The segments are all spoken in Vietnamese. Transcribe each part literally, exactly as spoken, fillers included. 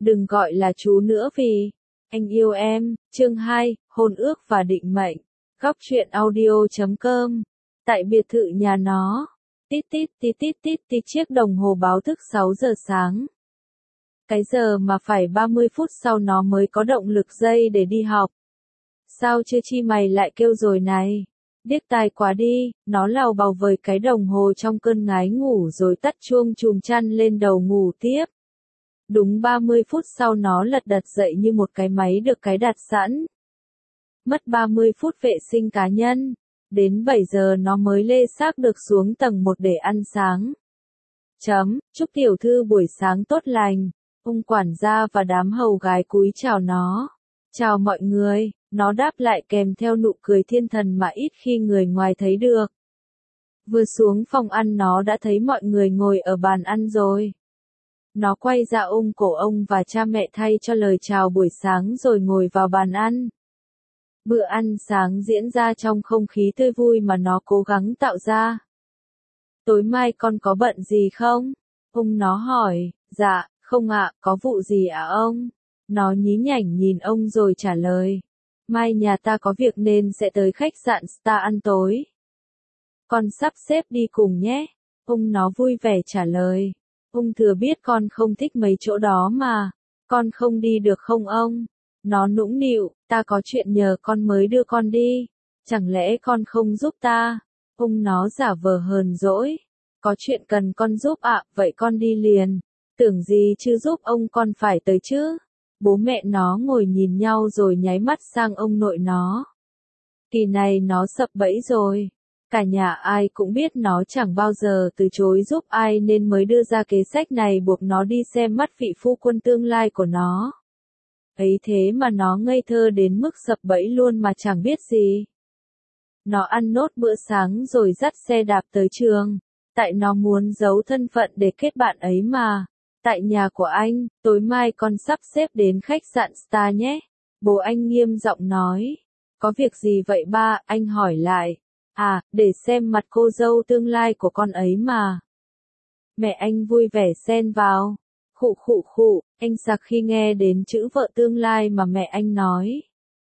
Đừng gọi là chú nữa vì anh yêu em. Chương hai, hôn ước và định mệnh. Góc truyện audio chấm com. Tại biệt thự nhà nó. Tít tít tít tít tít tít chiếc đồng hồ báo thức sáu giờ sáng. Cái giờ mà phải ba mươi phút sau nó mới có động lực dây để đi học. Sao chưa chi mày lại kêu rồi này? Điếc tai quá đi, nó lào bào với cái đồng hồ trong cơn ngái ngủ rồi tắt chuông chùm chăn lên đầu ngủ tiếp. Đúng ba mươi phút sau nó lật đật dậy như một cái máy được cái đặt sẵn. Mất ba mươi phút vệ sinh cá nhân. Đến bảy giờ nó mới lê xác được xuống tầng một để ăn sáng. Chấm, chúc tiểu thư buổi sáng tốt lành. Ông quản gia và đám hầu gái cúi chào nó. Chào mọi người, nó đáp lại kèm theo nụ cười thiên thần mà ít khi người ngoài thấy được. Vừa xuống phòng ăn nó đã thấy mọi người ngồi ở bàn ăn rồi. Nó quay ra ôm cổ ông và cha mẹ thay cho lời chào buổi sáng rồi ngồi vào bàn ăn. Bữa ăn sáng diễn ra trong không khí tươi vui mà nó cố gắng tạo ra. Tối mai con có bận gì không? Ông nó hỏi. Dạ, không ạ, có vụ gì ạ ông? Nó nhí nhảnh nhìn ông rồi trả lời. Mai nhà ta có việc nên sẽ tới khách sạn Star ăn tối. Con sắp xếp đi cùng nhé. Ông nó vui vẻ trả lời. Ông thừa biết con không thích mấy chỗ đó mà. Con không đi được không ông? Nó nũng nịu, ta có chuyện nhờ con mới đưa con đi. Chẳng lẽ con không giúp ta? Ông nó giả vờ hờn dỗi. Có chuyện cần con giúp ạ, vậy con đi liền. Tưởng gì chứ giúp ông con phải tới chứ. Bố mẹ nó ngồi nhìn nhau rồi nháy mắt sang ông nội nó. Kỳ này nó sập bẫy rồi. Cả nhà ai cũng biết nó chẳng bao giờ từ chối giúp ai nên mới đưa ra kế sách này buộc nó đi xem mắt vị phu quân tương lai của nó. Ấy thế mà nó ngây thơ đến mức sập bẫy luôn mà chẳng biết gì. Nó ăn nốt bữa sáng rồi dắt xe đạp tới trường. Tại nó muốn giấu thân phận để kết bạn ấy mà. Tại nhà của anh, tối mai con sắp xếp đến khách sạn Star nhé. Bố anh nghiêm giọng nói. Có việc gì vậy ba? Anh hỏi lại. À, để xem mặt cô dâu tương lai của con ấy mà. Mẹ anh vui vẻ xen vào. Khụ khụ khụ, anh sặc khi nghe đến chữ vợ tương lai mà mẹ anh nói.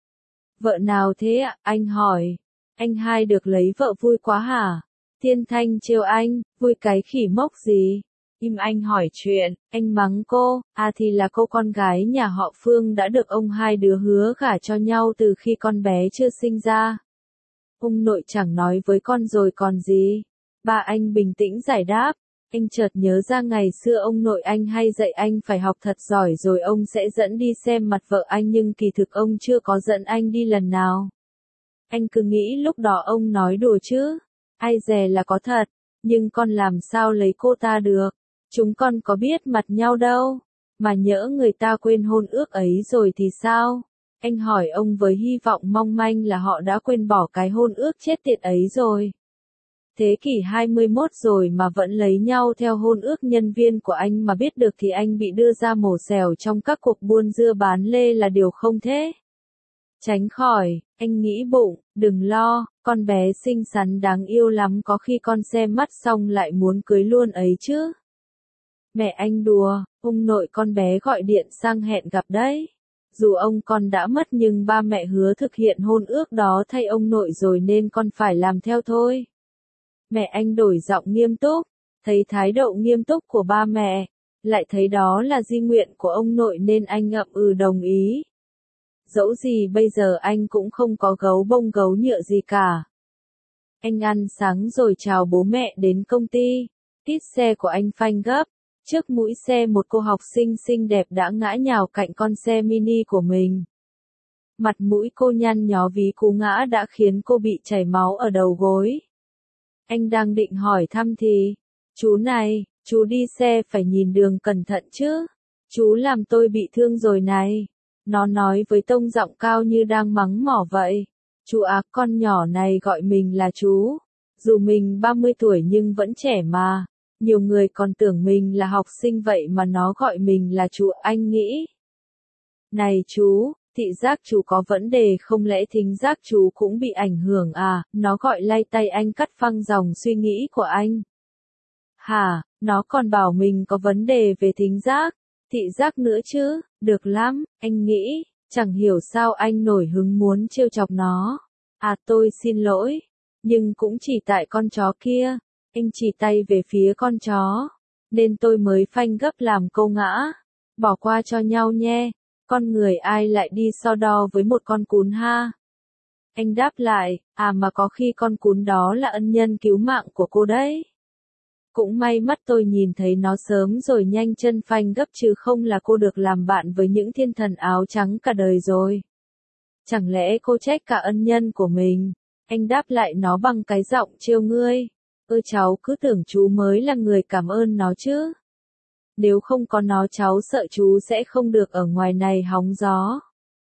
Vợ nào thế ạ? Anh hỏi. Anh hai được lấy vợ vui quá hả? Thiên Thanh trêu anh, vui cái khỉ mốc gì? Im anh hỏi chuyện, anh mắng cô, à thì là cô con gái nhà họ Phương đã được ông hai đứa hứa gả cho nhau từ khi con bé chưa sinh ra. Ông nội chẳng nói với con rồi còn gì. Ba anh bình tĩnh giải đáp. Anh chợt nhớ ra ngày xưa ông nội anh hay dạy anh phải học thật giỏi rồi ông sẽ dẫn đi xem mặt vợ anh nhưng kỳ thực ông chưa có dẫn anh đi lần nào. Anh cứ nghĩ lúc đó ông nói đùa chứ. Ai dè là có thật. Nhưng con làm sao lấy cô ta được. Chúng con có biết mặt nhau đâu. Mà nhỡ người ta quên hôn ước ấy rồi thì sao? Anh hỏi ông với hy vọng mong manh là họ đã quên bỏ cái hôn ước chết tiệt ấy rồi. Thế kỷ hai mươi mốt rồi mà vẫn lấy nhau theo hôn ước nhân viên của anh mà biết được thì anh bị đưa ra mổ xẻo trong các cuộc buôn dưa bán lê là điều không thế. Tránh khỏi, anh nghĩ bụng, đừng lo, con bé xinh xắn đáng yêu lắm có khi con xem mắt xong lại muốn cưới luôn ấy chứ. Mẹ anh đùa, ông nội con bé gọi điện sang hẹn gặp đấy. Dù ông con đã mất nhưng ba mẹ hứa thực hiện hôn ước đó thay ông nội rồi nên con phải làm theo thôi. Mẹ anh đổi giọng nghiêm túc, thấy thái độ nghiêm túc của ba mẹ, lại thấy đó là di nguyện của ông nội nên anh ngậm ừ đồng ý. Dẫu gì bây giờ anh cũng không có gấu bông gấu nhựa gì cả. Anh ăn sáng rồi chào bố mẹ đến công ty, tít xe của anh phanh gấp. Trước mũi xe một cô học sinh xinh đẹp đã ngã nhào cạnh con xe mini của mình. Mặt mũi cô nhăn nhó vì cú ngã đã khiến cô bị chảy máu ở đầu gối. Anh đang định hỏi thăm thì, chú này, chú đi xe phải nhìn đường cẩn thận chứ. Chú làm tôi bị thương rồi này. Nó nói với tông giọng cao như đang mắng mỏ vậy. Chú á, con nhỏ này gọi mình là chú. Dù mình ba mươi tuổi nhưng vẫn trẻ mà. Nhiều người còn tưởng mình là học sinh vậy mà nó gọi mình là chú, anh nghĩ. Này chú, thị giác chú có vấn đề không lẽ thính giác chú cũng bị ảnh hưởng à? Nó gọi lay tay anh cắt phăng dòng suy nghĩ của anh. Hả, nó còn bảo mình có vấn đề về thính giác. thị giác nữa chứ, được lắm, anh nghĩ, chẳng hiểu sao anh nổi hứng muốn trêu chọc nó. À tôi xin lỗi, nhưng cũng chỉ tại con chó kia, anh chỉ tay về phía con chó, nên tôi mới phanh gấp làm câu ngã. Bỏ qua cho nhau nhé, con người ai lại đi so đo với một con cún ha. Anh đáp lại, à mà có khi con cún đó là ân nhân cứu mạng của cô đấy. Cũng may mắt tôi nhìn thấy nó sớm rồi nhanh chân phanh gấp chứ không là cô được làm bạn với những thiên thần áo trắng cả đời rồi. Chẳng lẽ cô trách cả ân nhân của mình? Anh đáp lại nó bằng cái giọng trêu ngươi. Ơ cháu cứ tưởng chú mới là người cảm ơn nó chứ. Nếu không có nó cháu sợ chú sẽ không được ở ngoài này hóng gió.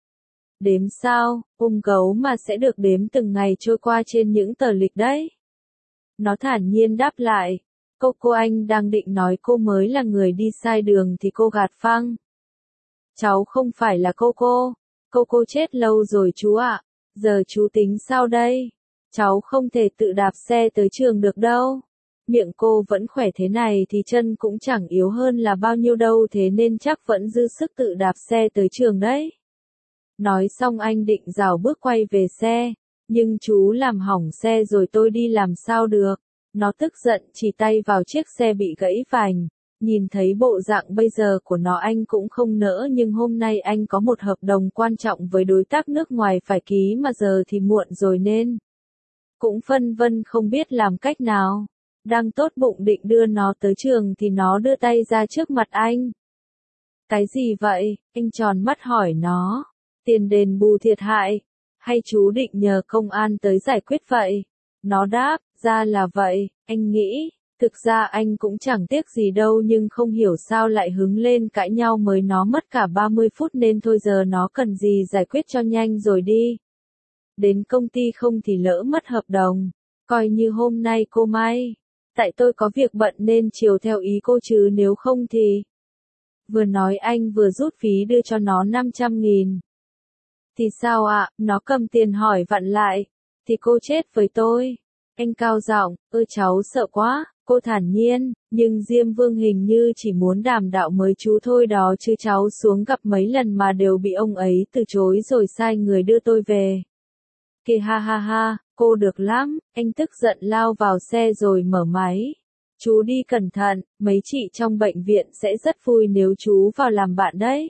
Đếm sao, ôm gấu mà sẽ được đếm từng ngày trôi qua trên những tờ lịch đấy. Nó thản nhiên đáp lại. Cô cô anh đang định nói cô mới là người đi sai đường thì cô gạt phăng. Cháu không phải là cô cô. Cô cô chết lâu rồi chú ạ. Giờ chú tính sao đây? Cháu không thể tự đạp xe tới trường được đâu. Miệng cô vẫn khỏe thế này thì chân cũng chẳng yếu hơn là bao nhiêu đâu thế nên chắc vẫn dư sức tự đạp xe tới trường đấy. Nói xong anh định rảo bước quay về xe. Nhưng chú làm hỏng xe rồi tôi đi làm sao được. Nó tức giận chỉ tay vào chiếc xe bị gãy vành. Nhìn thấy bộ dạng bây giờ của nó anh cũng không nỡ nhưng hôm nay anh có một hợp đồng quan trọng với đối tác nước ngoài phải ký mà giờ thì muộn rồi nên. Cũng phân vân không biết làm cách nào. Đang tốt bụng định đưa nó tới trường thì nó đưa tay ra trước mặt anh. Cái gì vậy? Anh tròn mắt hỏi nó. Tiền đền bù thiệt hại. Hay chú định nhờ công an tới giải quyết vậy? Nó đáp, ra là vậy, anh nghĩ. Thực ra anh cũng chẳng tiếc gì đâu nhưng không hiểu sao lại hứng lên cãi nhau mới nó mất cả ba mươi phút nên thôi giờ nó cần gì giải quyết cho nhanh rồi đi. Đến công ty không thì lỡ mất hợp đồng. Coi như hôm nay cô may. Tại tôi có việc bận nên chiều theo ý cô chứ nếu không thì. Vừa nói anh vừa rút phí đưa cho nó năm trăm nghìn. Thì sao ạ, nó cầm tiền hỏi vặn lại. Thì cô chết với tôi. Anh cao giọng, ơ cháu sợ quá, cô thản nhiên, nhưng Diêm Vương hình như chỉ muốn đàm đạo với chú thôi đó chứ cháu xuống gặp mấy lần mà đều bị ông ấy từ chối rồi sai người đưa tôi về. Kì ha ha ha, cô được lắm, anh tức giận lao vào xe rồi mở máy. Chú đi cẩn thận, mấy chị trong bệnh viện sẽ rất vui nếu chú vào làm bạn đấy.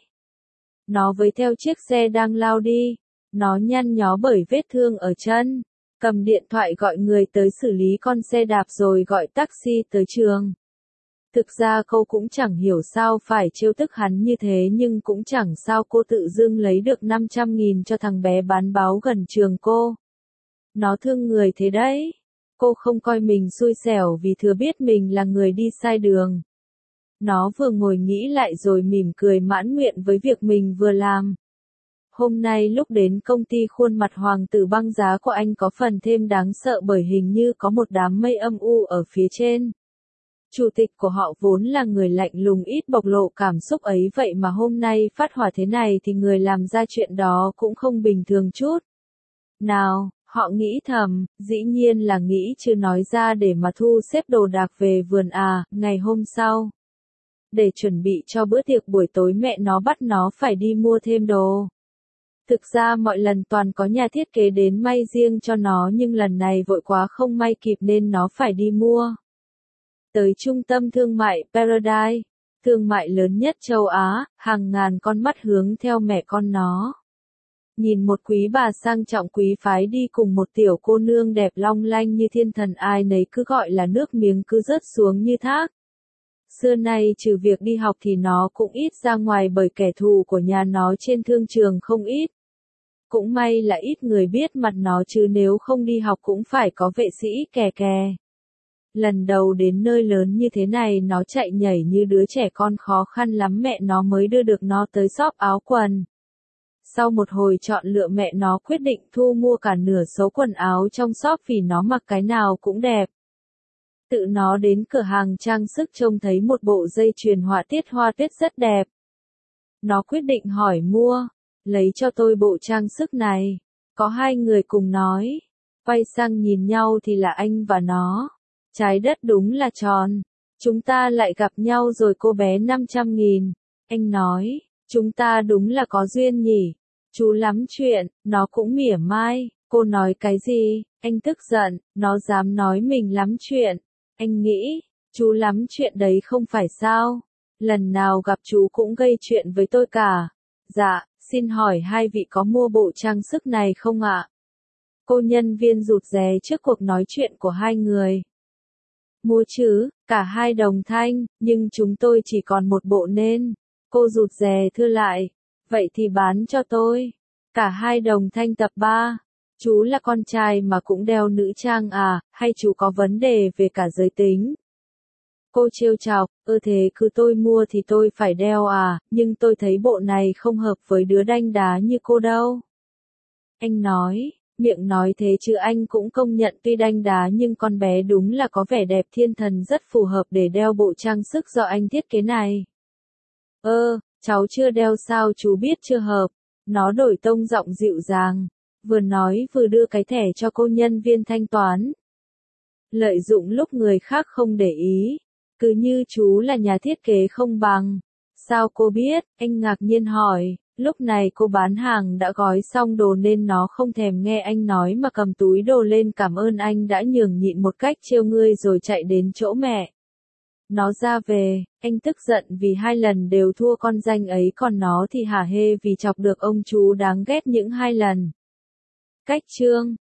Nó với theo chiếc xe đang lao đi, nó nhăn nhó bởi vết thương ở chân. Cầm điện thoại gọi người tới xử lý con xe đạp rồi gọi taxi tới trường. Thực ra cô cũng chẳng hiểu sao phải trêu tức hắn như thế nhưng cũng chẳng sao cô tự dưng lấy được năm trăm nghìn cho thằng bé bán báo gần trường cô. Nó thương người thế đấy. Cô không coi mình xui xẻo vì thừa biết mình là người đi sai đường. Nó vừa ngồi nghĩ lại rồi mỉm cười mãn nguyện với việc mình vừa làm. Hôm nay lúc đến công ty khuôn mặt hoàng tử băng giá của anh có phần thêm đáng sợ bởi hình như có một đám mây âm u ở phía trên. Chủ tịch của họ vốn là người lạnh lùng ít bộc lộ cảm xúc ấy vậy mà hôm nay phát hỏa thế này thì người làm ra chuyện đó cũng không bình thường chút. Nào, họ nghĩ thầm, dĩ nhiên là nghĩ chứ nói ra để mà thu xếp đồ đạc về vườn à, ngày hôm sau. Để chuẩn bị cho bữa tiệc buổi tối mẹ nó bắt nó phải đi mua thêm đồ. Thực ra mọi lần toàn có nhà thiết kế đến may riêng cho nó nhưng lần này vội quá không may kịp nên nó phải đi mua. Tới trung tâm thương mại Paradise, thương mại lớn nhất châu Á, hàng ngàn con mắt hướng theo mẹ con nó. Nhìn một quý bà sang trọng quý phái đi cùng một tiểu cô nương đẹp long lanh như thiên thần ai nấy cứ gọi là nước miếng cứ rớt xuống như thác. Xưa nay trừ việc đi học thì nó cũng ít ra ngoài bởi kẻ thù của nhà nó trên thương trường không ít. Cũng may là ít người biết mặt nó chứ nếu không đi học cũng phải có vệ sĩ kè kè. Lần đầu đến nơi lớn như thế này nó chạy nhảy như đứa trẻ con khó khăn lắm mẹ nó mới đưa được nó tới shop áo quần. Sau một hồi chọn lựa mẹ nó quyết định thu mua cả nửa số quần áo trong shop vì nó mặc cái nào cũng đẹp. Tự nó đến cửa hàng trang sức trông thấy một bộ dây chuyền họa tiết hoa tuyết rất đẹp. Nó quyết định hỏi mua, lấy cho tôi bộ trang sức này. Có hai người cùng nói, quay sang nhìn nhau thì là anh và nó. Trái đất đúng là tròn. Chúng ta lại gặp nhau rồi cô bé năm trăm nghìn. Anh nói, chúng ta đúng là có duyên nhỉ. Chú lắm chuyện, nó cũng mỉa mai. Cô nói cái gì? Anh tức giận, nó dám nói mình lắm chuyện. Anh nghĩ, chú lắm chuyện đấy không phải sao? Lần nào gặp chú cũng gây chuyện với tôi cả. Dạ, xin hỏi hai vị có mua bộ trang sức này không ạ? Cô nhân viên rụt rè trước cuộc nói chuyện của hai người. Mua chứ, cả hai đồng thanh, nhưng chúng tôi chỉ còn một bộ nên. Cô rụt rè thưa lại. Vậy thì bán cho tôi. Cả hai đồng thanh tập ba. Chú là con trai mà cũng đeo nữ trang à, hay chú có vấn đề về cả giới tính? Cô trêu chọc, ơ thế cứ tôi mua thì tôi phải đeo à, nhưng tôi thấy bộ này không hợp với đứa đanh đá như cô đâu. Anh nói, miệng nói thế chứ anh cũng công nhận tuy đanh đá nhưng con bé đúng là có vẻ đẹp thiên thần rất phù hợp để đeo bộ trang sức do anh thiết kế này. Ơ, cháu chưa đeo sao chú biết chưa hợp. Nó đổi tông giọng dịu dàng, vừa nói vừa đưa cái thẻ cho cô nhân viên thanh toán. Lợi dụng lúc người khác không để ý, cứ như chú là nhà thiết kế không bằng. Sao cô biết? Anh ngạc nhiên hỏi. Lúc này cô bán hàng đã gói xong đồ nên nó không thèm nghe anh nói mà cầm túi đồ lên cảm ơn anh đã nhường nhịn một cách trêu ngươi rồi chạy đến chỗ mẹ. Nó ra về, anh tức giận vì hai lần đều thua con danh ấy còn nó thì hả hê vì chọc được ông chú đáng ghét những hai lần. Cách chương